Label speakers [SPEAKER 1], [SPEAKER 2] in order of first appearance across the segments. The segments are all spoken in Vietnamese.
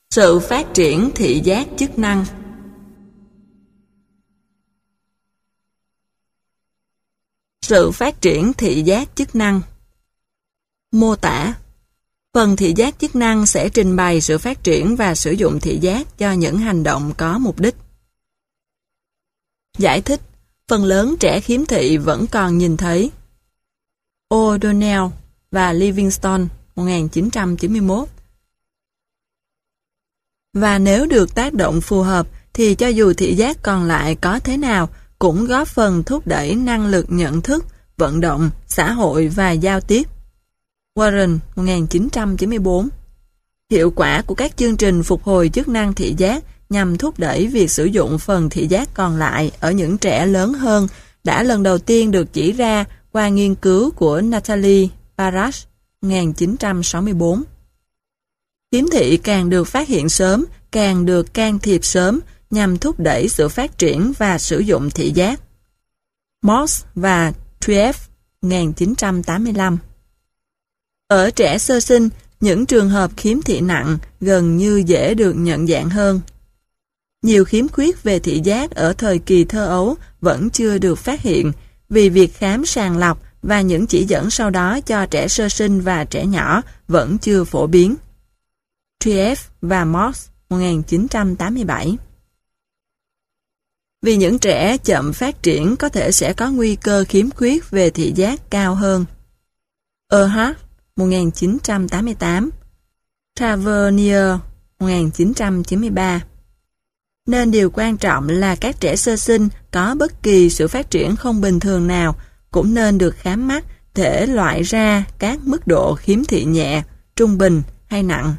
[SPEAKER 1] Sự phát triển thị giác chức năng. Sự phát triển thị giác chức năng. Mô tả. Phần thị giác chức năng sẽ trình bày sự phát triển và sử dụng thị giác cho những hành động có mục đích. Giải thích. Phần lớn trẻ khiếm thị vẫn còn nhìn thấy. O'Donnell và Livingstone 1991. Và nếu được tác động phù hợp thì cho dù thị giác còn lại có thế nào cũng góp phần thúc đẩy năng lực nhận thức, vận động, xã hội và giao tiếp. Warren 1994. Hiệu quả của các chương trình phục hồi chức năng thị giác nhằm thúc đẩy việc sử dụng phần thị giác còn lại ở những trẻ lớn hơn đã lần đầu tiên được chỉ ra qua nghiên cứu của Natalie Parash 1964. Khiếm thị càng được phát hiện sớm, càng được can thiệp sớm nhằm thúc đẩy sự phát triển và sử dụng thị giác. Morse và Trief 1985. Ở trẻ sơ sinh, những trường hợp khiếm thị nặng gần như dễ được nhận dạng hơn. Nhiều khiếm khuyết về thị giác ở thời kỳ thơ ấu vẫn chưa được phát hiện vì việc khám sàng lọc và những chỉ dẫn sau đó cho trẻ sơ sinh và trẻ nhỏ vẫn chưa phổ biến. Trief và Morse 1987. Vì những trẻ chậm phát triển có thể sẽ có nguy cơ khiếm khuyết về thị giác cao hơn. Earhart 1988, Tavernier 1993. Nên điều quan trọng là các trẻ sơ sinh có bất kỳ sự phát triển không bình thường nào cũng nên được khám mắt để loại ra các mức độ khiếm thị nhẹ, trung bình hay nặng.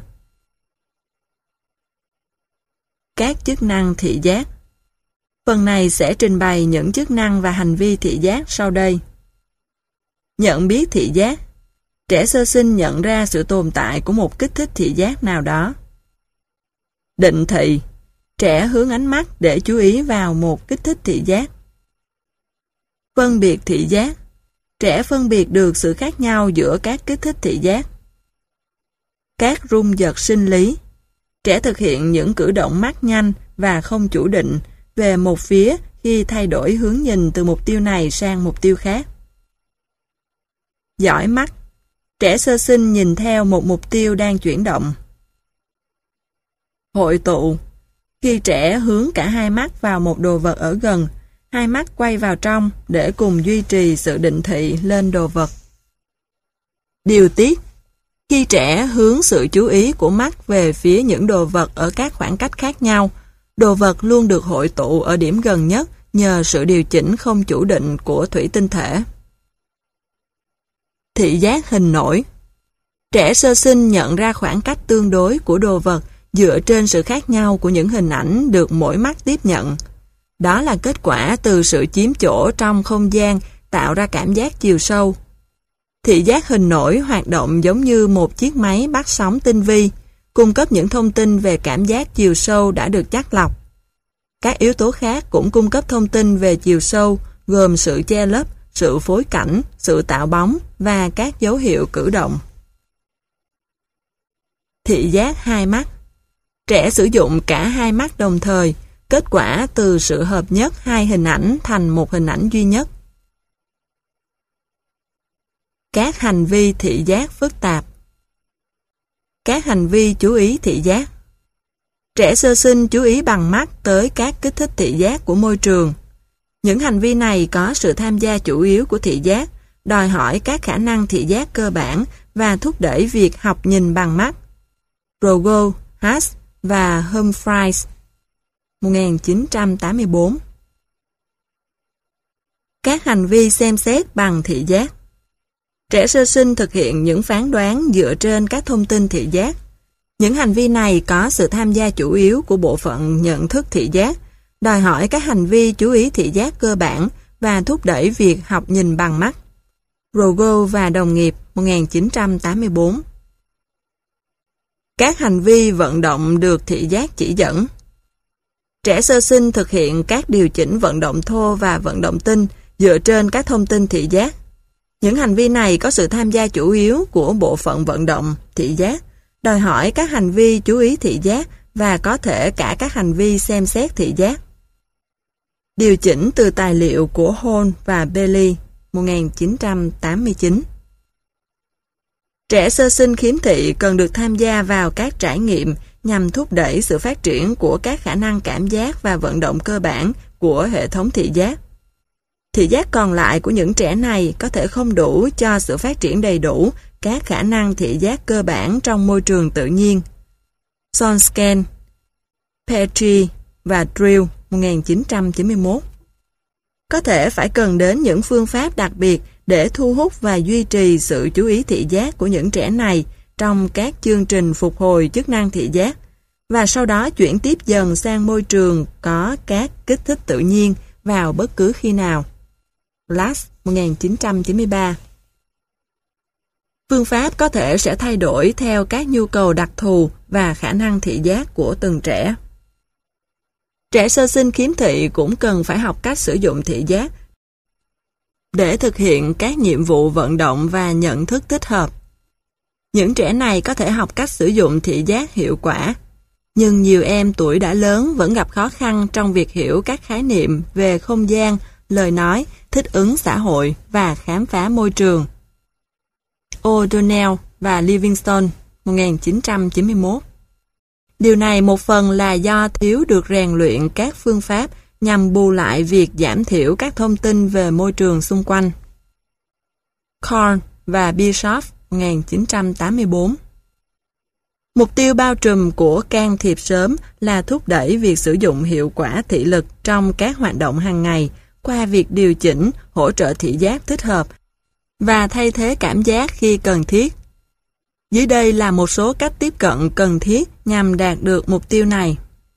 [SPEAKER 1] Các chức năng thị giác. Phần này sẽ trình bày những chức năng và hành vi thị giác sau đây. Nhận biết thị giác. Trẻ sơ sinh nhận ra sự tồn tại của một kích thích thị giác nào đó. Định thị. Trẻ hướng ánh mắt để chú ý vào một kích thích thị giác. Phân biệt thị giác. Trẻ phân biệt được sự khác nhau giữa các kích thích thị giác. Các rung giật sinh lý. Trẻ thực hiện những cử động mắt nhanh và không chủ định về một phía khi thay đổi hướng nhìn từ mục tiêu này sang mục tiêu khác. Dõi mắt. Trẻ sơ sinh nhìn theo một mục tiêu đang chuyển động. Hội tụ. Khi trẻ hướng cả hai mắt vào một đồ vật ở gần, hai mắt quay vào trong để cùng duy trì sự định thị lên đồ vật. Điều tiết. Khi trẻ hướng sự chú ý của mắt về phía những đồ vật ở các khoảng cách khác nhau, đồ vật luôn được hội tụ ở điểm gần nhất nhờ sự điều chỉnh không chủ định của thủy tinh thể. Thị giác hình nổi. Trẻ sơ sinh nhận ra khoảng cách tương đối của đồ vật dựa trên sự khác nhau của những hình ảnh được mỗi mắt tiếp nhận. Đó là kết quả từ sự chiếm chỗ trong không gian tạo ra cảm giác chiều sâu. Thị giác hình nổi hoạt động giống như một chiếc máy bắt sóng tinh vi, cung cấp những thông tin về cảm giác chiều sâu đã được chắt lọc. Các yếu tố khác cũng cung cấp thông tin về chiều sâu, gồm sự che lấp, sự phối cảnh, sự tạo bóng và các dấu hiệu cử động. Thị giác hai mắt. Trẻ sử dụng cả hai mắt đồng thời, kết quả từ sự hợp nhất hai hình ảnh thành một hình ảnh duy nhất. Các hành vi thị giác phức tạp. Các hành vi chú ý thị giác. Trẻ sơ sinh chú ý bằng mắt tới các kích thích thị giác của môi trường. Những hành vi này có sự tham gia chủ yếu của thị giác, đòi hỏi các khả năng thị giác cơ bản và thúc đẩy việc học nhìn bằng mắt. Rogo, Haas và Humphreys 1984. Các hành vi xem xét bằng thị giác. Trẻ sơ sinh thực hiện những phán đoán dựa trên các thông tin thị giác. Những hành vi này có sự tham gia chủ yếu của bộ phận nhận thức thị giác, đòi hỏi các hành vi chú ý thị giác cơ bản và thúc đẩy việc học nhìn bằng mắt. Rogo và đồng nghiệp 1984. Các hành vi vận động được thị giác chỉ dẫn. Trẻ sơ sinh thực hiện các điều chỉnh vận động thô và vận động tinh dựa trên các thông tin thị giác. Những hành vi này có sự tham gia chủ yếu của bộ phận vận động, thị giác, đòi hỏi các hành vi chú ý thị giác và có thể cả các hành vi xem xét thị giác. Điều chỉnh từ tài liệu của Hall và Bailey, 1989. Trẻ sơ sinh khiếm thị cần được tham gia vào các trải nghiệm nhằm thúc đẩy sự phát triển của các khả năng cảm giác và vận động cơ bản của hệ thống thị giác. Thị giác còn lại của những trẻ này có thể không đủ cho sự phát triển đầy đủ các khả năng thị giác cơ bản trong môi trường tự nhiên. Sonsken, Petrie và Drill, 1991. Có thể phải cần đến những phương pháp đặc biệt để thu hút và duy trì sự chú ý thị giác của những trẻ này trong các chương trình phục hồi chức năng thị giác, và sau đó chuyển tiếp dần sang môi trường có các kích thích tự nhiên vào bất cứ khi nào. Glass, 1993. Phương pháp có thể sẽ thay đổi theo các nhu cầu đặc thù và khả năng thị giác của từng trẻ. Trẻ sơ sinh khiếm thị cũng cần phải học cách sử dụng thị giác để thực hiện các nhiệm vụ vận động và nhận thức thích hợp. Những trẻ này có thể học cách sử dụng thị giác hiệu quả, nhưng nhiều em tuổi đã lớn vẫn gặp khó khăn trong việc hiểu các khái niệm về không gian, lời nói, thích ứng xã hội và khám phá môi trường. O'Donnell và Livingston, 1991. Điều này một phần là do thiếu được rèn luyện các phương pháp nhằm bù lại việc giảm thiểu các thông tin về môi trường xung quanh. Korn và Bischoff, 1984. Mục tiêu bao trùm của can thiệp sớm là thúc đẩy việc sử dụng hiệu quả thị lực trong các hoạt động hàng ngày qua việc điều chỉnh, hỗ trợ thị giác thích hợp và thay thế cảm giác khi cần thiết. Dưới đây là một số cách tiếp cận cần thiết nhằm đạt được mục tiêu này.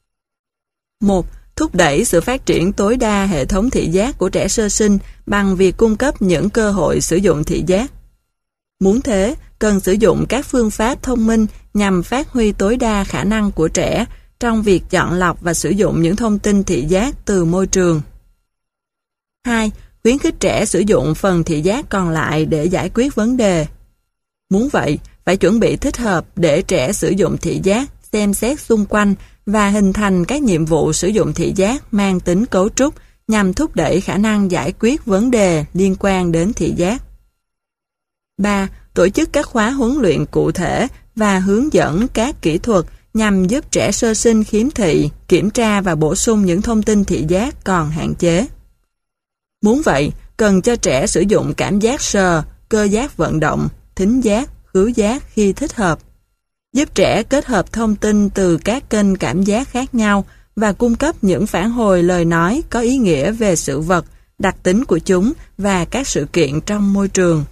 [SPEAKER 1] 1. Thúc đẩy sự phát triển tối đa hệ thống thị giác của trẻ sơ sinh bằng việc cung cấp những cơ hội sử dụng thị giác. Muốn thế, cần sử dụng các phương pháp thông minh nhằm phát huy tối đa khả năng của trẻ trong việc chọn lọc và sử dụng những thông tin thị giác từ môi trường. 2. Khuyến khích trẻ sử dụng phần thị giác còn lại để giải quyết vấn đề. Muốn vậy, phải chuẩn bị thích hợp để trẻ sử dụng thị giác, xem xét xung quanh và hình thành các nhiệm vụ sử dụng thị giác mang tính cấu trúc nhằm thúc đẩy khả năng giải quyết vấn đề liên quan đến thị giác. 3. Tổ chức các khóa huấn luyện cụ thể và hướng dẫn các kỹ thuật nhằm giúp trẻ sơ sinh khiếm thị kiểm tra và bổ sung những thông tin thị giác còn hạn chế. Muốn vậy, cần cho trẻ sử dụng cảm giác sờ, cơ giác vận động, thính giác, khứu giác khi thích hợp. Giúp trẻ kết hợp thông tin từ các kênh cảm giác khác nhau và cung cấp những phản hồi lời nói có ý nghĩa về sự vật, đặc tính của chúng và các sự kiện trong môi trường.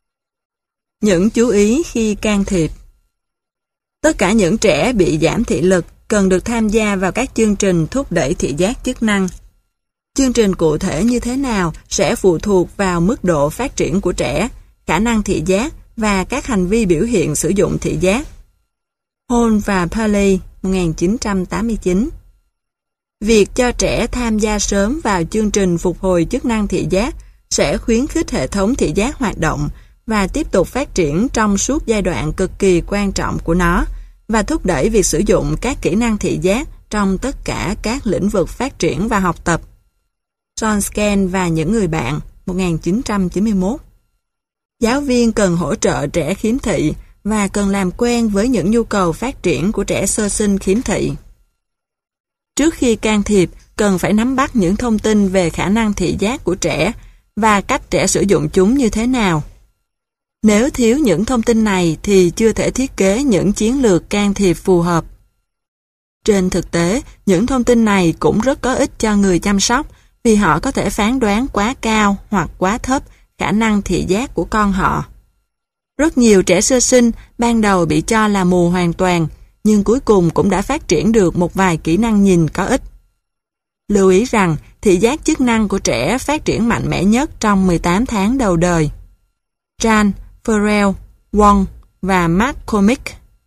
[SPEAKER 1] Những chú ý khi can thiệp. Tất cả những trẻ bị giảm thị lực cần được tham gia vào các chương trình thúc đẩy thị giác chức năng. Chương trình cụ thể như thế nào sẽ phụ thuộc vào mức độ phát triển của trẻ, khả năng thị giác và các hành vi biểu hiện sử dụng thị giác. Hall và Paley, 1989. Việc cho trẻ tham gia sớm vào chương trình phục hồi chức năng thị giác sẽ khuyến khích hệ thống thị giác hoạt động và tiếp tục phát triển trong suốt giai đoạn cực kỳ quan trọng của nó và thúc đẩy việc sử dụng các kỹ năng thị giác trong tất cả các lĩnh vực phát triển và học tập. Sonsken và những người bạn, 1991. Giáo viên cần hỗ trợ trẻ khiếm thị và cần làm quen với những nhu cầu phát triển của trẻ sơ sinh khiếm thị. Trước khi can thiệp, cần phải nắm bắt những thông tin về khả năng thị giác của trẻ và cách trẻ sử dụng chúng như thế nào. Nếu thiếu những thông tin này thì chưa thể thiết kế những chiến lược can thiệp phù hợp. Trên thực tế, những thông tin này cũng rất có ích cho người chăm sóc vì họ có thể phán đoán quá cao hoặc quá thấp khả năng thị giác của con họ. Rất nhiều trẻ sơ sinh ban đầu bị cho là mù hoàn toàn, nhưng cuối cùng cũng đã phát triển được một vài kỹ năng nhìn có ích. Lưu ý rằng, thị giác chức năng của trẻ phát triển mạnh mẽ nhất trong 18 tháng đầu đời. Chan, Farrell, Wong và McCormick,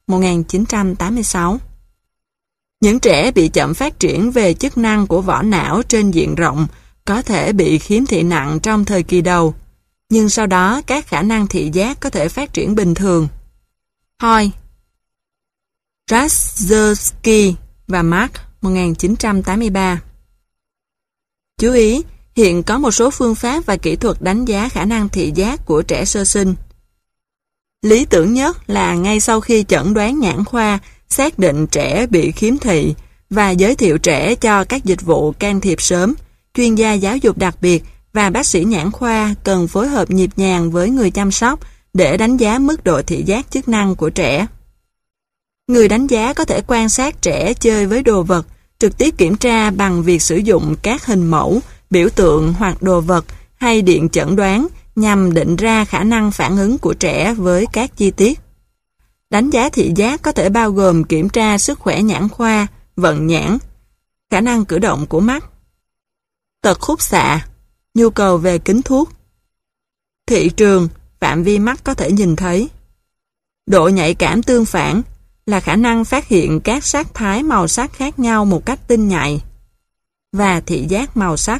[SPEAKER 1] 1986. Những trẻ bị chậm phát triển về chức năng của vỏ não trên diện rộng có thể bị khiếm thị nặng trong thời kỳ đầu, nhưng sau đó các khả năng thị giác có thể phát triển bình thường. Hoy, Radzewski và Mark 1983. Chú ý, hiện có một số phương pháp và kỹ thuật đánh giá khả năng thị giác của trẻ sơ sinh. Lý tưởng nhất là ngay sau khi chẩn đoán nhãn khoa, xác định trẻ bị khiếm thị và giới thiệu trẻ cho các dịch vụ can thiệp sớm, chuyên gia giáo dục đặc biệt và bác sĩ nhãn khoa cần phối hợp nhịp nhàng với người chăm sóc để đánh giá mức độ thị giác chức năng của trẻ. Người đánh giá có thể quan sát trẻ chơi với đồ vật, trực tiếp kiểm tra bằng việc sử dụng các hình mẫu, biểu tượng hoặc đồ vật hay điện chẩn đoán nhằm định ra khả năng phản ứng của trẻ với các chi tiết. Đánh giá thị giác có thể bao gồm kiểm tra sức khỏe nhãn khoa, vận nhãn, khả năng cử động của mắt, tật khúc xạ, nhu cầu về kính thuốc, thị trường, phạm vi mắt có thể nhìn thấy, độ nhạy cảm tương phản là khả năng phát hiện các sắc thái màu sắc khác nhau một cách tinh nhạy, và thị giác màu sắc.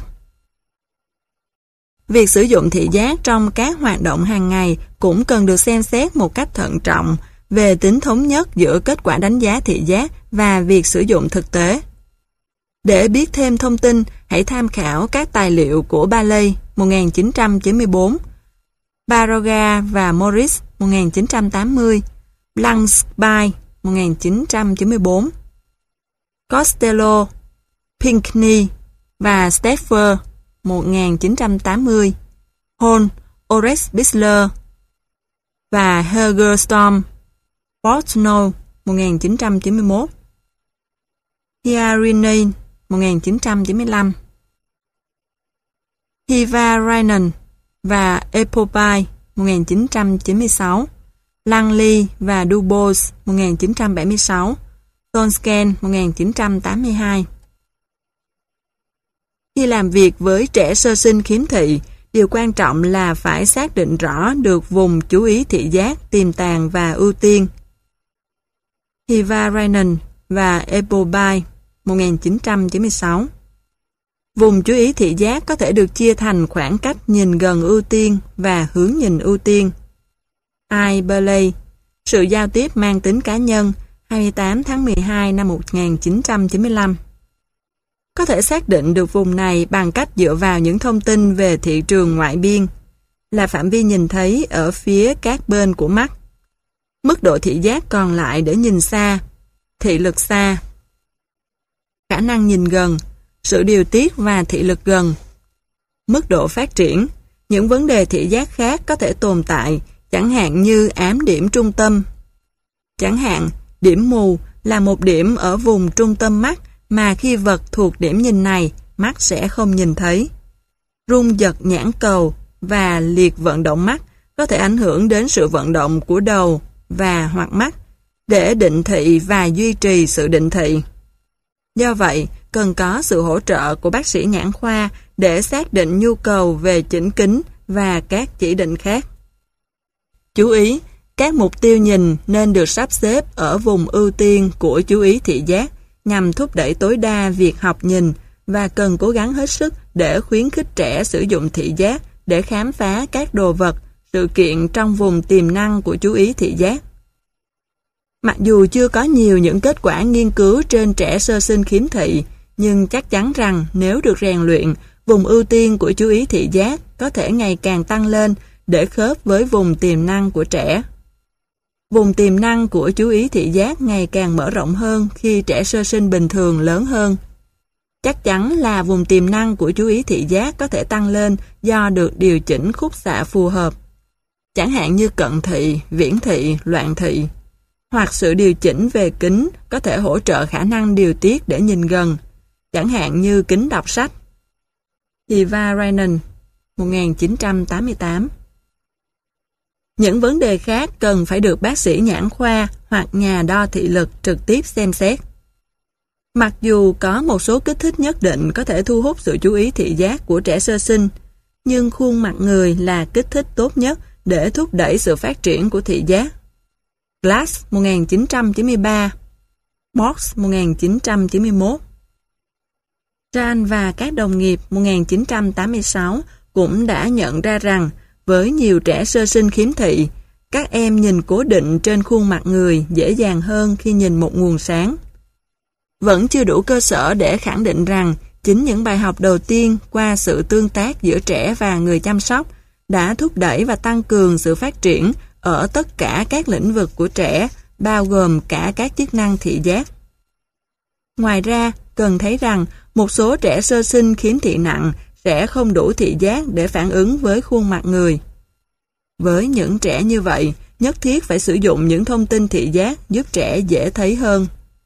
[SPEAKER 1] Việc sử dụng thị giác trong các hoạt động hàng ngày cũng cần được xem xét một cách thận trọng về tính thống nhất giữa kết quả đánh giá thị giác và việc sử dụng thực tế. Để biết thêm thông tin, hãy tham khảo các tài liệu của Bailey 1994, Baroga và Morris 1980, Blanksby 1994, Costello, Pinkney và Steffer 1980, Hall, Orex Bisler và Hegerstorm, Portnoy 1991, Hiarinen 1995, Hivarainen và Epopay 1996, Langley và Dubose 1976, Tonsken 1982. Khi làm việc với trẻ sơ sinh khiếm thị, điều quan trọng là phải xác định rõ được vùng chú ý thị giác, tiềm tàng và ưu tiên. Hivarainen và Epopay 1996. Vùng chú ý thị giác có thể được chia thành khoảng cách nhìn gần ưu tiên và hướng nhìn ưu tiên. I. Bailey, Sự giao tiếp mang tính cá nhân, 28 tháng 12 năm 1995. Có thể xác định được vùng này bằng cách dựa vào những thông tin về thị trường ngoại biên, là phạm vi nhìn thấy ở phía các bên của mắt, mức độ thị giác còn lại để nhìn xa, thị lực xa, khả năng nhìn gần, sự điều tiết và thị lực gần, mức độ phát triển. Những vấn đề thị giác khác có thể tồn tại, chẳng hạn như ám điểm trung tâm. Chẳng hạn, điểm mù là một điểm ở vùng trung tâm mắt mà khi vật thuộc điểm nhìn này, mắt sẽ không nhìn thấy. Rung giật nhãn cầu và liệt vận động mắt có thể ảnh hưởng đến sự vận động của đầu và hoặc mắt để định thị và duy trì sự định thị. Do vậy, cần có sự hỗ trợ của bác sĩ nhãn khoa để xác định nhu cầu về chỉnh kính và các chỉ định khác. Chú ý, các mục tiêu nhìn nên được sắp xếp ở vùng ưu tiên của chú ý thị giác nhằm thúc đẩy tối đa việc học nhìn và cần cố gắng hết sức để khuyến khích trẻ sử dụng thị giác để khám phá các đồ vật, sự kiện trong vùng tiềm năng của chú ý thị giác. Mặc dù chưa có nhiều những kết quả nghiên cứu trên trẻ sơ sinh khiếm thị, nhưng chắc chắn rằng nếu được rèn luyện, vùng ưu tiên của chú ý thị giác có thể ngày càng tăng lên để khớp với vùng tiềm năng của trẻ. Vùng tiềm năng của chú ý thị giác ngày càng mở rộng hơn khi trẻ sơ sinh bình thường lớn hơn. Chắc chắn là vùng tiềm năng của chú ý thị giác có thể tăng lên do được điều chỉnh khúc xạ phù hợp, chẳng hạn như cận thị, viễn thị, loạn thị, hoặc sự điều chỉnh về kính có thể hỗ trợ khả năng điều tiết để nhìn gần, chẳng hạn như kính đọc sách. Hivarainen, 1988. Những vấn đề khác cần phải được bác sĩ nhãn khoa hoặc nhà đo thị lực trực tiếp xem xét. Mặc dù có một số kích thích nhất định có thể thu hút sự chú ý thị giác của trẻ sơ sinh, nhưng khuôn mặt người là kích thích tốt nhất để thúc đẩy sự phát triển của thị giác. Glass 1993, Morse 1991. Ran và các đồng nghiệp 1986 cũng đã nhận ra rằng với nhiều trẻ sơ sinh khiếm thị, các em nhìn cố định trên khuôn mặt người dễ dàng hơn khi nhìn một nguồn sáng. vẫn chưa đủ cơ sở để khẳng định rằng chính những bài học đầu tiên qua sự tương tác giữa trẻ và người chăm sóc đã thúc đẩy và tăng cường sự phát triển ở tất cả các lĩnh vực của trẻ, bao gồm cả các chức năng thị giác. Ngoài ra, cần thấy rằng một số trẻ sơ sinh khiếm thị nặng sẽ không đủ thị giác để phản ứng với khuôn mặt người. Với những trẻ như vậy, nhất thiết phải sử dụng những thông tin thị giác giúp trẻ dễ thấy hơn.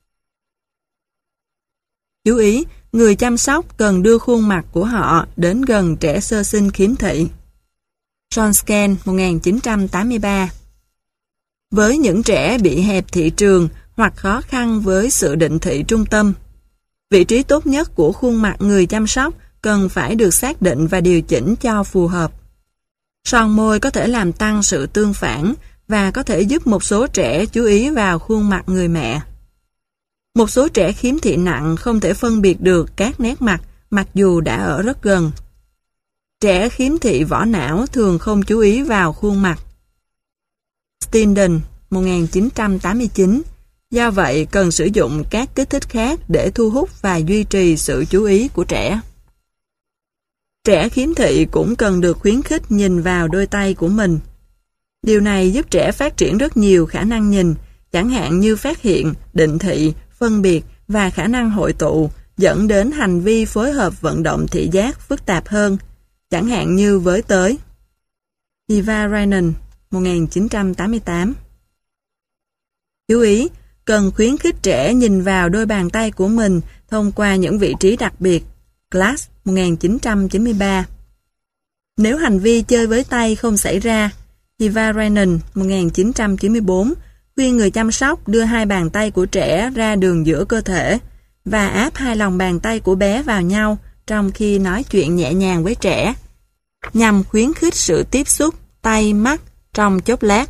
[SPEAKER 1] Chú ý, người chăm sóc cần đưa khuôn mặt của họ đến gần trẻ sơ sinh khiếm thị. Sonsken, 1983. Với những trẻ bị hẹp thị trường hoặc khó khăn với sự định thị trung tâm, vị trí tốt nhất của khuôn mặt người chăm sóc cần phải được xác định và điều chỉnh cho phù hợp. Son môi có thể làm tăng sự tương phản và có thể giúp một số trẻ chú ý vào khuôn mặt người mẹ. Một số trẻ khiếm thị nặng không thể phân biệt được các nét mặt mặc dù đã ở rất gần. Trẻ khiếm thị vỏ não thường không chú ý vào khuôn mặt. Stinden, 1989. Do vậy, cần sử dụng các kích thích khác để thu hút và duy trì sự chú ý của trẻ. Trẻ khiếm thị cũng cần được khuyến khích nhìn vào đôi tay của mình. Điều này giúp trẻ phát triển rất nhiều khả năng nhìn, chẳng hạn như phát hiện, định thị, phân biệt và khả năng hội tụ, dẫn đến hành vi phối hợp vận động thị giác phức tạp hơn, chẳng hạn như với tới. Eva Reinen, 1988. Chú ý, cần khuyến khích trẻ nhìn vào đôi bàn tay của mình thông qua những vị trí đặc biệt. Glass, 1993. Nếu hành vi chơi với tay không xảy ra, Eva Reinen, 1994, khuyên người chăm sóc đưa hai bàn tay của trẻ ra đường giữa cơ thể và áp hai lòng bàn tay của bé vào nhau trong khi nói chuyện nhẹ nhàng với trẻ, nhằm khuyến khích sự tiếp xúc tay mắt trong chốc lát.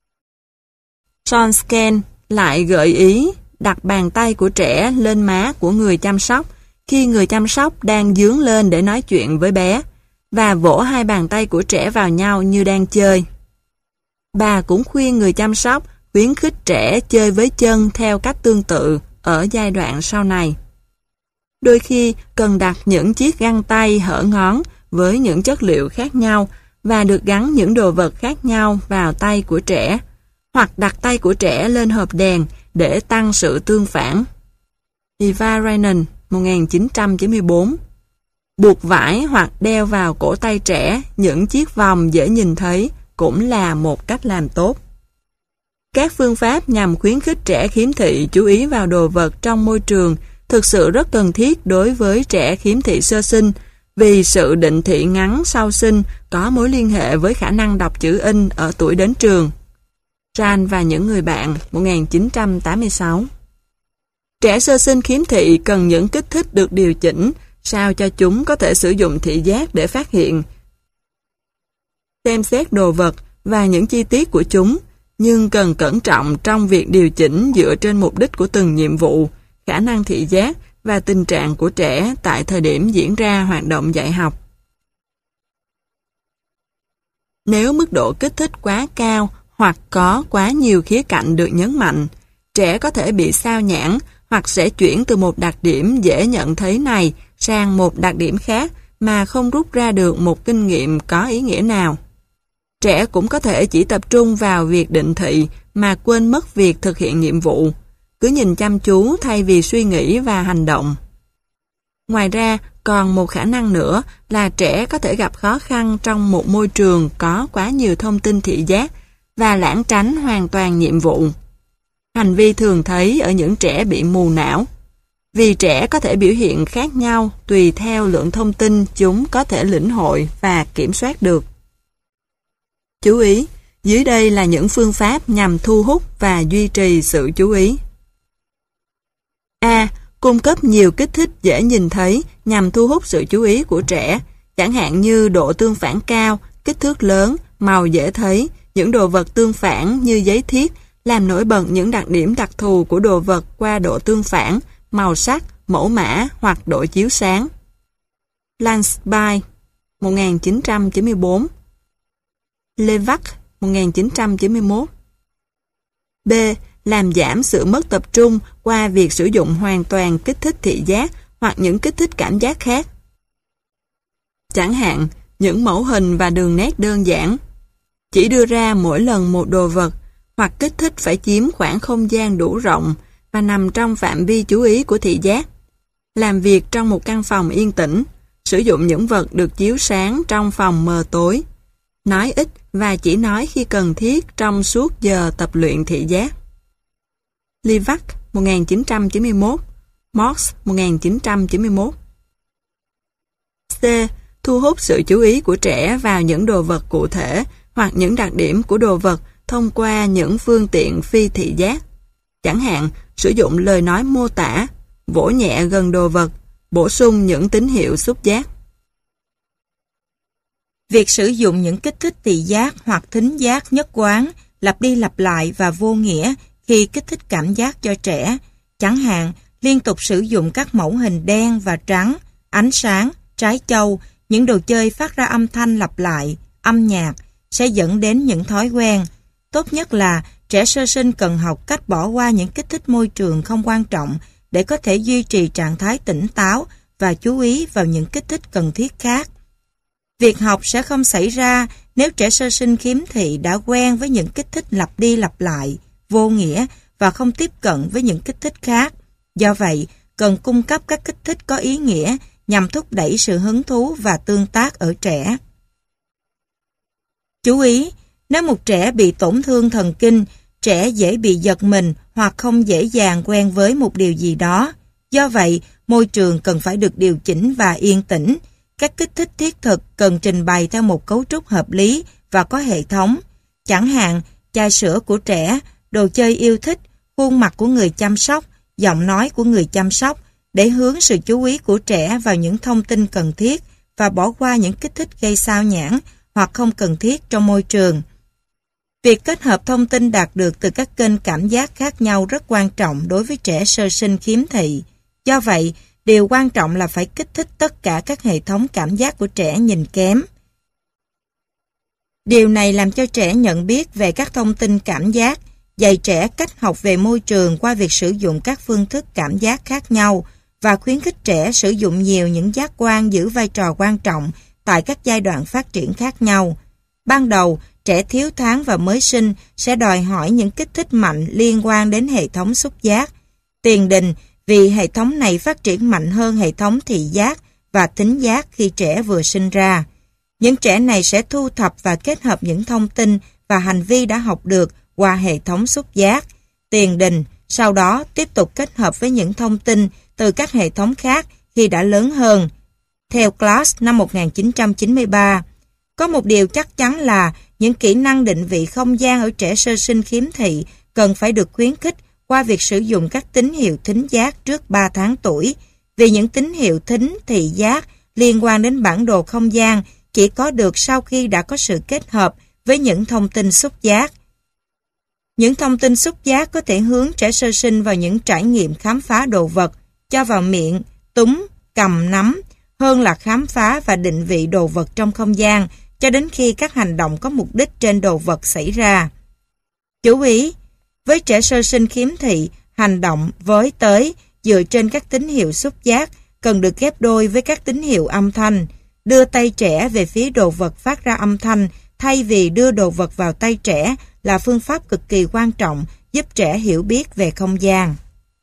[SPEAKER 1] Sonsken lại gợi ý đặt bàn tay của trẻ lên má của người chăm sóc khi người chăm sóc đang dướn lên để nói chuyện với bé và vỗ hai bàn tay của trẻ vào nhau như đang chơi. Bà cũng khuyên người chăm sóc khuyến khích trẻ chơi với chân theo cách tương tự ở giai đoạn sau này. Đôi khi cần đặt những chiếc găng tay hở ngón với những chất liệu khác nhau và được gắn những đồ vật khác nhau vào tay của trẻ, hoặc đặt tay của trẻ lên hộp đèn để tăng sự tương phản. Eva Reinen, 1994. Buộc vải hoặc đeo vào cổ tay trẻ những chiếc vòng dễ nhìn thấy cũng là một cách làm tốt. Các phương pháp nhằm khuyến khích trẻ khiếm thị chú ý vào đồ vật trong môi trường thực sự rất cần thiết đối với trẻ khiếm thị sơ sinh, vì sự định thị ngắn sau sinh có mối liên hệ với khả năng đọc chữ in ở tuổi đến trường. Ran và những người bạn, 1986. Trẻ sơ sinh khiếm thị cần những kích thích được điều chỉnh sao cho chúng có thể sử dụng thị giác để phát hiện, xem xét đồ vật và những chi tiết của chúng, nhưng cần cẩn trọng trong việc điều chỉnh dựa trên mục đích của từng nhiệm vụ, khả năng thị giác và tình trạng của trẻ tại thời điểm diễn ra hoạt động dạy học. Nếu mức độ kích thích quá cao hoặc có quá nhiều khía cạnh được nhấn mạnh, trẻ có thể bị sao nhãng hoặc sẽ chuyển từ một đặc điểm dễ nhận thấy này sang một đặc điểm khác mà không rút ra được một kinh nghiệm có ý nghĩa nào. Trẻ cũng có thể chỉ tập trung vào việc định thị mà quên mất việc thực hiện nhiệm vụ, cứ nhìn chăm chú thay vì suy nghĩ và hành động. Ngoài ra, còn một khả năng nữa là trẻ có thể gặp khó khăn trong một môi trường có quá nhiều thông tin thị giác và lảng tránh hoàn toàn nhiệm vụ. Hành vi thường thấy ở những trẻ bị mù não, vì trẻ có thể biểu hiện khác nhau tùy theo lượng thông tin chúng có thể lĩnh hội và kiểm soát được. Chú ý, dưới đây là những phương pháp nhằm thu hút và duy trì sự chú ý. A. Cung cấp nhiều kích thích dễ nhìn thấy nhằm thu hút sự chú ý của trẻ, chẳng hạn như độ tương phản cao, kích thước lớn, màu dễ thấy, những đồ vật tương phản như giấy thiết, làm nổi bật những đặc điểm đặc thù của đồ vật qua độ tương phản, màu sắc, mẫu mã hoặc độ chiếu sáng. Lansby, 1994. Levac, 1991. B. làm giảm sự mất tập trung qua việc sử dụng hoàn toàn kích thích thị giác hoặc những kích thích cảm giác khác. Chẳng hạn, những mẫu hình và đường nét đơn giản. Chỉ đưa ra mỗi lần một đồ vật, hoặc kích thích phải chiếm khoảng không gian đủ rộng và nằm trong phạm vi chú ý của thị giác. Làm việc trong một căn phòng yên tĩnh, sử dụng những vật được chiếu sáng trong phòng mờ tối. Nói ít và chỉ nói khi cần thiết trong suốt giờ tập luyện thị giác. Levac 1991, Morse 1991. C. Thu hút sự chú ý của trẻ vào những đồ vật cụ thể hoặc những đặc điểm của đồ vật thông qua những phương tiện phi thị giác. Chẳng hạn, sử dụng lời nói mô tả, vỗ nhẹ gần đồ vật, bổ sung những tín hiệu xúc giác.
[SPEAKER 2] Việc sử dụng những kích thích thị giác hoặc thính giác nhất quán, lặp đi lặp lại và vô nghĩa khi kích thích cảm giác cho trẻ. Chẳng hạn, liên tục sử dụng các mẫu hình đen và trắng, ánh sáng, trái châu, những đồ chơi phát ra âm thanh lặp lại, âm nhạc, sẽ dẫn đến những thói quen. Tốt nhất là trẻ sơ sinh cần học cách bỏ qua những kích thích môi trường không quan trọng để có thể duy trì trạng thái tỉnh táo và chú ý vào những kích thích cần thiết khác. Việc học sẽ không xảy ra nếu trẻ sơ sinh khiếm thị đã quen với những kích thích lặp đi lặp lại, vô nghĩa và không tiếp cận với những kích thích khác. Do vậy, cần cung cấp các kích thích có ý nghĩa nhằm thúc đẩy sự hứng thú và tương tác ở trẻ. Chú ý, nếu một trẻ bị tổn thương thần kinh, trẻ dễ bị giật mình hoặc không dễ dàng quen với một điều gì đó. Do vậy, môi trường cần phải được điều chỉnh và yên tĩnh. Các kích thích thiết thực cần trình bày theo một cấu trúc hợp lý và có hệ thống. Chẳng hạn, chai sữa của trẻ, đồ chơi yêu thích, khuôn mặt của người chăm sóc, giọng nói của người chăm sóc, để hướng sự chú ý của trẻ vào những thông tin cần thiết và bỏ qua những kích thích gây sao nhãng hoặc không cần thiết trong môi trường. Việc kết hợp thông tin đạt được từ các kênh cảm giác khác nhau rất quan trọng đối với trẻ sơ sinh khiếm thị. Do vậy, điều quan trọng là phải kích thích tất cả các hệ thống cảm giác của trẻ nhìn kém. Điều này làm cho trẻ nhận biết về các thông tin cảm giác, dạy trẻ cách học về môi trường qua việc sử dụng các phương thức cảm giác khác nhau và khuyến khích trẻ sử dụng nhiều những giác quan giữ vai trò quan trọng tại các giai đoạn phát triển khác nhau. Ban đầu, trẻ thiếu tháng và mới sinh sẽ đòi hỏi những kích thích mạnh liên quan đến hệ thống xúc giác. Tiền đình vì hệ thống này phát triển mạnh hơn hệ thống thị giác và thính giác khi trẻ vừa sinh ra. Những trẻ này sẽ thu thập và kết hợp những thông tin và hành vi đã học được qua hệ thống xúc giác. Tiền đình sau đó tiếp tục kết hợp với những thông tin từ các hệ thống khác khi đã lớn hơn. Theo Glass năm 1993, có một điều chắc chắn là những kỹ năng định vị không gian ở trẻ sơ sinh khiếm thị cần phải được khuyến khích qua việc sử dụng các tín hiệu thính giác trước 3 tháng tuổi, vì những tín hiệu thính thị giác liên quan đến bản đồ không gian chỉ có được sau khi đã có sự kết hợp với những thông tin xúc giác. Những thông tin xúc giác có thể hướng trẻ sơ sinh vào những trải nghiệm khám phá đồ vật, cho vào miệng, túm, cầm, nắm, hơn là khám phá và định vị đồ vật trong không gian cho đến khi các hành động có mục đích trên đồ vật xảy ra. Chú ý, với trẻ sơ sinh khiếm thị, hành động với tới dựa trên các tín hiệu xúc giác cần được ghép đôi với các tín hiệu âm thanh. Đưa tay trẻ về phía đồ vật phát ra âm thanh thay vì đưa đồ vật vào tay trẻ là phương pháp cực kỳ quan trọng giúp trẻ hiểu biết về không gian.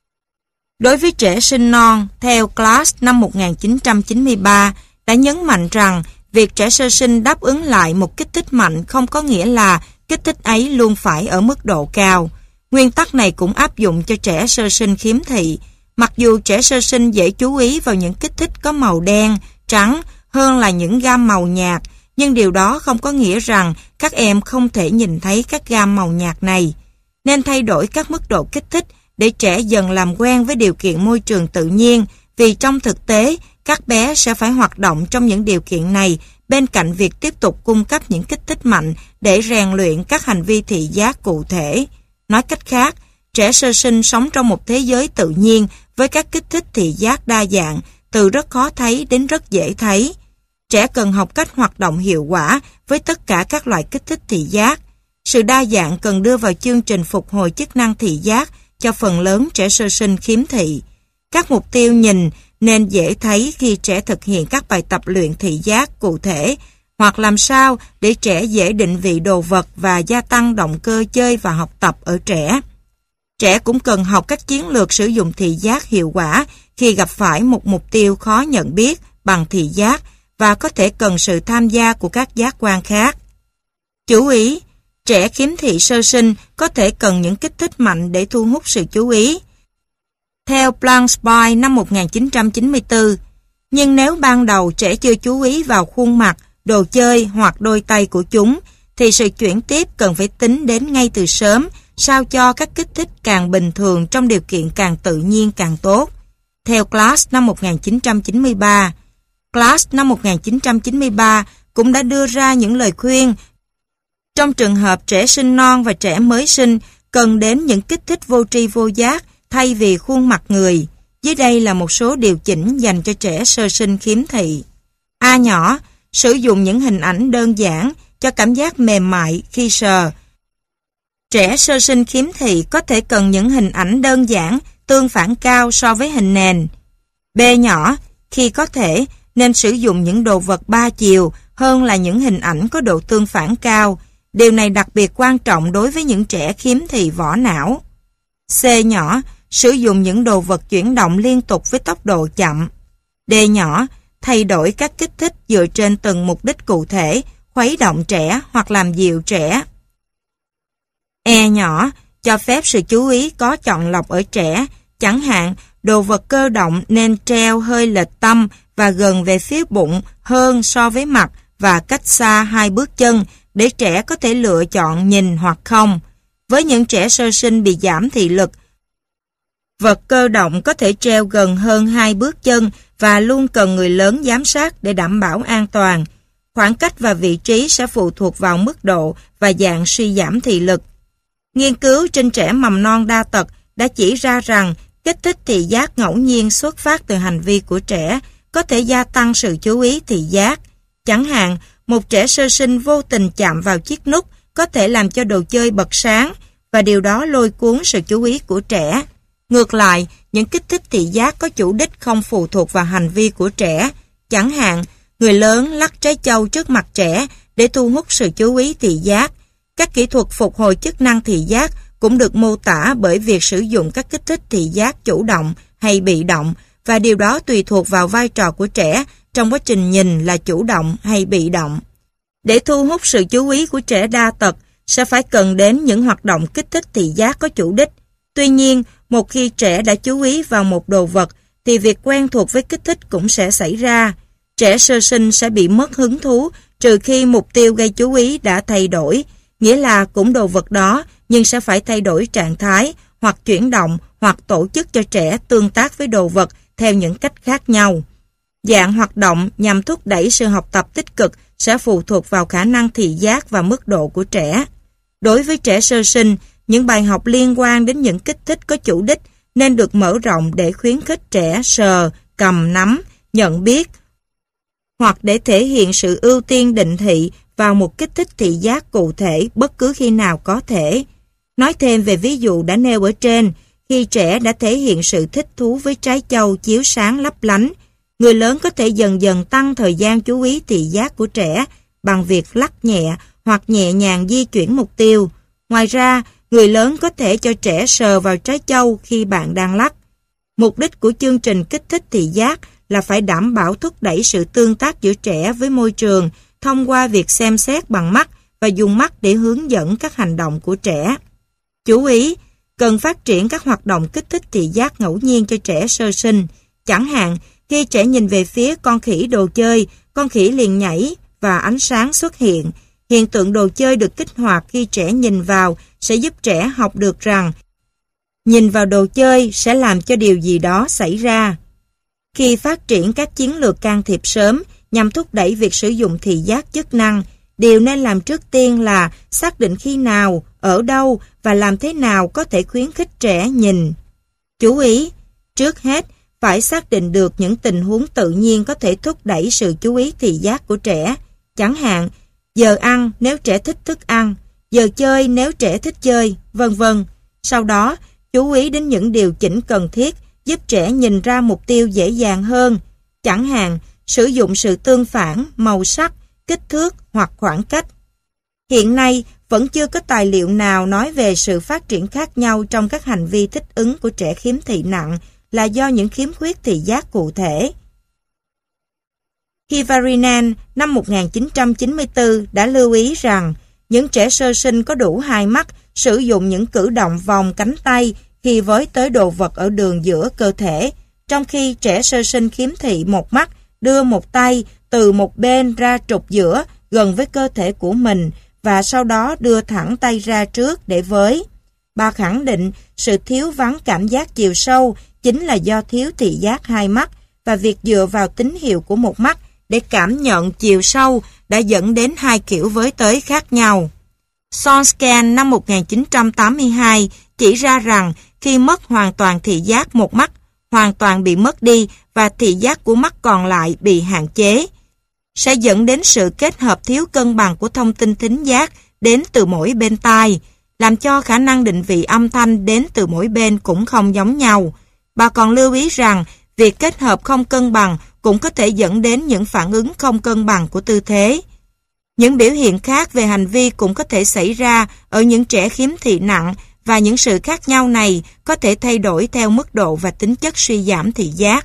[SPEAKER 2] Đối với trẻ sinh non, theo Glass năm 1993 đã nhấn mạnh rằng việc trẻ sơ sinh đáp ứng lại một kích thích mạnh không có nghĩa là kích thích ấy luôn phải ở mức độ cao. Nguyên tắc này cũng áp dụng cho trẻ sơ sinh khiếm thị. Mặc dù trẻ sơ sinh dễ chú ý vào những kích thích có màu đen, trắng hơn là những gam màu nhạt, nhưng điều đó không có nghĩa rằng các em không thể nhìn thấy các gam màu nhạt này. Nên thay đổi các mức độ kích thích để trẻ dần làm quen với điều kiện môi trường tự nhiên, vì trong thực tế, các bé sẽ phải hoạt động trong những điều kiện này bên cạnh việc tiếp tục cung cấp những kích thích mạnh để rèn luyện các hành vi thị giác cụ thể. Nói cách khác, trẻ sơ sinh sống trong một thế giới tự nhiên với các kích thích thị giác đa dạng, từ rất khó thấy đến rất dễ thấy. Trẻ cần học cách hoạt động hiệu quả với tất cả các loại kích thích thị giác. Sự đa dạng cần đưa vào chương trình phục hồi chức năng thị giác cho phần lớn trẻ sơ sinh khiếm thị. Các mục tiêu nhìn nên dễ thấy khi trẻ thực hiện các bài tập luyện thị giác cụ thể, hoặc làm sao để trẻ dễ định vị đồ vật và gia tăng động cơ chơi và học tập ở trẻ. Trẻ cũng cần học các chiến lược sử dụng thị giác hiệu quả khi gặp phải một mục tiêu khó nhận biết bằng thị giác và có thể cần sự tham gia của các giác quan khác. Chú ý, trẻ khiếm thị sơ sinh có thể cần những kích thích mạnh để thu hút sự chú ý. Theo Blanchby năm 1994, nhưng nếu ban đầu trẻ chưa chú ý vào khuôn mặt, đồ chơi hoặc đôi tay của chúng, thì sự chuyển tiếp cần phải tính đến ngay từ sớm, sao cho các kích thích càng bình thường trong điều kiện càng tự nhiên càng tốt. Theo Glass năm 1993, Glass năm 1993 cũng đã đưa ra những lời khuyên. Trong trường hợp trẻ sinh non và trẻ mới sinh cần đến những kích thích vô tri vô giác thay vì khuôn mặt người. Dưới đây là một số điều chỉnh dành cho trẻ sơ sinh khiếm thị. A nhỏ, sử dụng những hình ảnh đơn giản cho cảm giác mềm mại khi sờ. Trẻ sơ sinh khiếm thị có thể cần những hình ảnh đơn giản, tương phản cao so với hình nền. B nhỏ, khi có thể, nên sử dụng những đồ vật 3 chiều hơn là những hình ảnh có độ tương phản cao. Điều này đặc biệt quan trọng đối với những trẻ khiếm thị vỏ não. C nhỏ, sử dụng những đồ vật chuyển động liên tục với tốc độ chậm. D nhỏ, thay đổi các kích thích dựa trên từng mục đích cụ thể, khuấy động trẻ hoặc làm dịu trẻ. E nhỏ, cho phép sự chú ý có chọn lọc ở trẻ, chẳng hạn đồ vật cơ động nên treo hơi lệch tâm và gần về phía bụng hơn so với mặt và cách xa 2 bước chân để trẻ có thể lựa chọn nhìn hoặc không. Với những trẻ sơ sinh bị giảm thị lực, vật cơ động có thể treo gần hơn 2 bước chân và luôn cần người lớn giám sát để đảm bảo an toàn. Khoảng cách và vị trí sẽ phụ thuộc vào mức độ và dạng suy giảm thị lực. Nghiên cứu trên trẻ mầm non đa tật đã chỉ ra rằng kích thích thị giác ngẫu nhiên xuất phát từ hành vi của trẻ có thể gia tăng sự chú ý thị giác. Chẳng hạn, một trẻ sơ sinh vô tình chạm vào chiếc nút có thể làm cho đồ chơi bật sáng và điều đó lôi cuốn sự chú ý của trẻ. Ngược lại, những kích thích thị giác có chủ đích không phụ thuộc vào hành vi của trẻ. Chẳng hạn, người lớn lắc trái châu trước mặt trẻ để thu hút sự chú ý thị giác. Các kỹ thuật phục hồi chức năng thị giác cũng được mô tả bởi việc sử dụng các kích thích thị giác chủ động hay bị động, và điều đó tùy thuộc vào vai trò của trẻ trong quá trình nhìn là chủ động hay bị động. Để thu hút sự chú ý của trẻ đa tật sẽ phải cần đến những hoạt động kích thích thị giác có chủ đích. Tuy nhiên, một khi trẻ đã chú ý vào một đồ vật thì việc quen thuộc với kích thích cũng sẽ xảy ra. Trẻ sơ sinh sẽ bị mất hứng thú trừ khi mục tiêu gây chú ý đã thay đổi, nghĩa là cũng đồ vật đó nhưng sẽ phải thay đổi trạng thái hoặc chuyển động hoặc tổ chức cho trẻ tương tác với đồ vật theo những cách khác nhau. Dạng hoạt động nhằm thúc đẩy sự học tập tích cực sẽ phụ thuộc vào khả năng thị giác và mức độ của trẻ. Đối với trẻ sơ sinh, những bài học liên quan đến những kích thích có chủ đích nên được mở rộng để khuyến khích trẻ sờ, cầm, nắm, nhận biết, hoặc để thể hiện sự ưu tiên định thị vào một kích thích thị giác cụ thể bất cứ khi nào có thể. Nói thêm về ví dụ đã nêu ở trên, khi trẻ đã thể hiện sự thích thú với trái châu chiếu sáng lấp lánh, người lớn có thể dần dần tăng thời gian chú ý thị giác của trẻ bằng việc lắc nhẹ hoặc nhẹ nhàng di chuyển mục tiêu. Ngoài ra, người lớn có thể cho trẻ sờ vào trái châu khi bạn đang lắc. Mục đích của chương trình kích thích thị giác là phải đảm bảo thúc đẩy sự tương tác giữa trẻ với môi trường thông qua việc xem xét bằng mắt và dùng mắt để hướng dẫn các hành động của trẻ. Chú ý, cần phát triển các hoạt động kích thích thị giác ngẫu nhiên cho trẻ sơ sinh. Chẳng hạn, khi trẻ nhìn về phía con khỉ đồ chơi, con khỉ liền nhảy và ánh sáng xuất hiện. Hiện tượng đồ chơi được kích hoạt khi trẻ nhìn vào sẽ giúp trẻ học được rằng nhìn vào đồ chơi sẽ làm cho điều gì đó xảy ra. Khi phát triển các chiến lược can thiệp sớm nhằm thúc đẩy việc sử dụng thị giác chức năng, điều nên làm trước tiên là xác định khi nào, ở đâu và làm thế nào có thể khuyến khích trẻ nhìn. Chú ý, trước hết phải xác định được những tình huống tự nhiên có thể thúc đẩy sự chú ý thị giác của trẻ. Chẳng hạn, giờ ăn nếu trẻ thích thức ăn, giờ chơi nếu trẻ thích chơi, vân vân. Sau đó, chú ý đến những điều chỉnh cần thiết giúp trẻ nhìn ra mục tiêu dễ dàng hơn. Chẳng hạn, sử dụng sự tương phản, màu sắc, kích thước hoặc khoảng cách. Hiện nay, vẫn chưa có tài liệu nào nói về sự phát triển khác nhau trong các hành vi thích ứng của trẻ khiếm thị nặng là do những khiếm khuyết thị giác cụ thể. Hivarinen năm 1994 đã lưu ý rằng những trẻ sơ sinh có đủ hai mắt sử dụng những cử động vòng cánh tay khi với tới đồ vật ở đường giữa cơ thể, trong khi trẻ sơ sinh khiếm thị một mắt đưa một tay từ một bên ra trục giữa gần với cơ thể của mình và sau đó đưa thẳng tay ra trước để với. Bà khẳng định sự thiếu vắng cảm giác chiều sâu chính là do thiếu thị giác hai mắt và việc dựa vào tín hiệu của một mắt để cảm nhận chiều sâu đã dẫn đến hai kiểu với tới khác nhau. Sonsken năm 1982 chỉ ra rằng khi mất hoàn toàn thị giác một mắt, hoàn toàn bị mất đi và thị giác của mắt còn lại bị hạn chế, sẽ dẫn đến sự kết hợp thiếu cân bằng của thông tin thính giác đến từ mỗi bên tai, làm cho khả năng định vị âm thanh đến từ mỗi bên cũng không giống nhau. Bà còn lưu ý rằng việc kết hợp không cân bằng cũng có thể dẫn đến những phản ứng không cân bằng của tư thế. Những biểu hiện khác về hành vi cũng có thể xảy ra ở những trẻ khiếm thị nặng và những sự khác nhau này có thể thay đổi theo mức độ và tính chất suy giảm thị giác.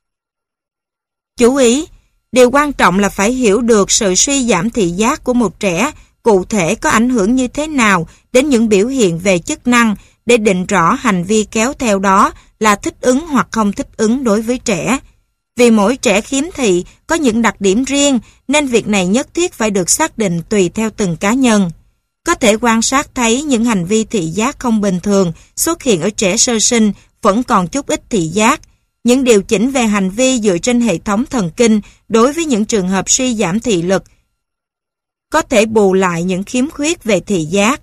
[SPEAKER 2] Chú ý, điều quan trọng là phải hiểu được sự suy giảm thị giác của một trẻ cụ thể có ảnh hưởng như thế nào đến những biểu hiện về chức năng để định rõ hành vi kéo theo đó là thích ứng hoặc không thích ứng đối với trẻ. Vì mỗi trẻ khiếm thị có những đặc điểm riêng nên việc này nhất thiết phải được xác định tùy theo từng cá nhân. Có thể quan sát thấy những hành vi thị giác không bình thường xuất hiện ở trẻ sơ sinh vẫn còn chút ít thị giác. Những điều chỉnh về hành vi dựa trên hệ thống thần kinh đối với những trường hợp suy giảm thị lực có thể bù lại những khiếm khuyết về thị giác.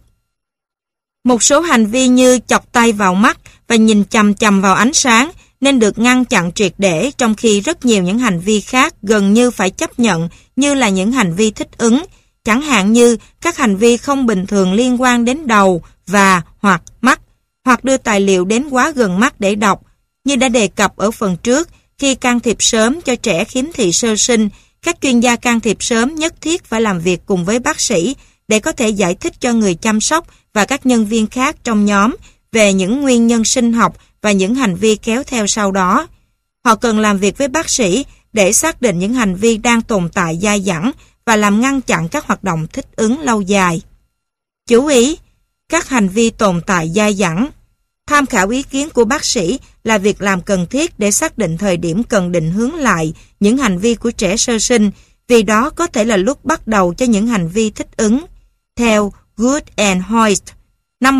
[SPEAKER 2] Một số hành vi như chọc tay vào mắt và nhìn chằm chằm vào ánh sáng nên được ngăn chặn triệt để, trong khi rất nhiều những hành vi khác gần như phải chấp nhận như là những hành vi thích ứng, chẳng hạn như các hành vi không bình thường liên quan đến đầu và hoặc mắt, hoặc đưa tài liệu đến quá gần mắt để đọc. Như đã đề cập ở phần trước, khi can thiệp sớm cho trẻ khiếm thị sơ sinh, các chuyên gia can thiệp sớm nhất thiết phải làm việc cùng với bác sĩ để có thể giải thích cho người chăm sóc và các nhân viên khác trong nhóm về những nguyên nhân sinh học và những hành vi kéo theo sau đó. Họ cần làm việc với bác sĩ để xác định những hành vi đang tồn tại dai dẳng và làm ngăn chặn các hoạt động thích ứng lâu dài. Chú ý, các hành vi tồn tại dai dẳng. Tham khảo ý kiến của bác sĩ là việc làm cần thiết để xác định thời điểm cần định hướng lại những hành vi của trẻ sơ sinh, vì đó có thể là lúc bắt đầu cho những hành vi thích ứng. Theo Good and Hoyt, năm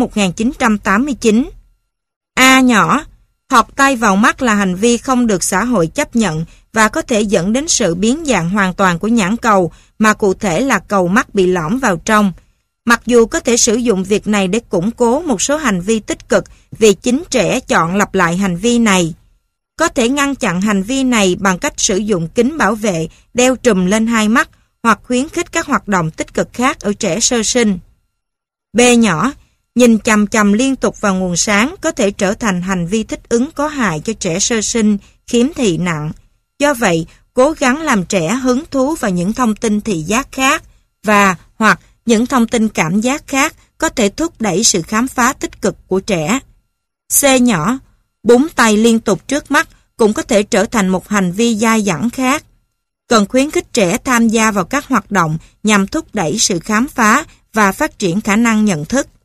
[SPEAKER 2] 1989. A nhỏ, thọt tay vào mắt là hành vi không được xã hội chấp nhận và có thể dẫn đến sự biến dạng hoàn toàn của nhãn cầu, mà cụ thể là cầu mắt bị lõm vào trong. Mặc dù có thể sử dụng việc này để củng cố một số hành vi tích cực vì chính trẻ chọn lặp lại hành vi này. Có thể ngăn chặn hành vi này bằng cách sử dụng kính bảo vệ đeo trùm lên hai mắt hoặc khuyến khích các hoạt động tích cực khác ở trẻ sơ sinh. B nhỏ, nhìn chằm chằm liên tục vào nguồn sáng có thể trở thành hành vi thích ứng có hại cho trẻ sơ sinh khiếm thị nặng. Do vậy, cố gắng làm trẻ hứng thú vào những thông tin thị giác khác và hoặc những thông tin cảm giác khác có thể thúc đẩy sự khám phá tích cực của trẻ. C nhỏ, búng tay liên tục trước mắt cũng có thể trở thành một hành vi dai dẳng khác. Cần khuyến khích trẻ tham gia vào các hoạt động nhằm thúc đẩy sự khám phá và phát triển khả năng nhận thức.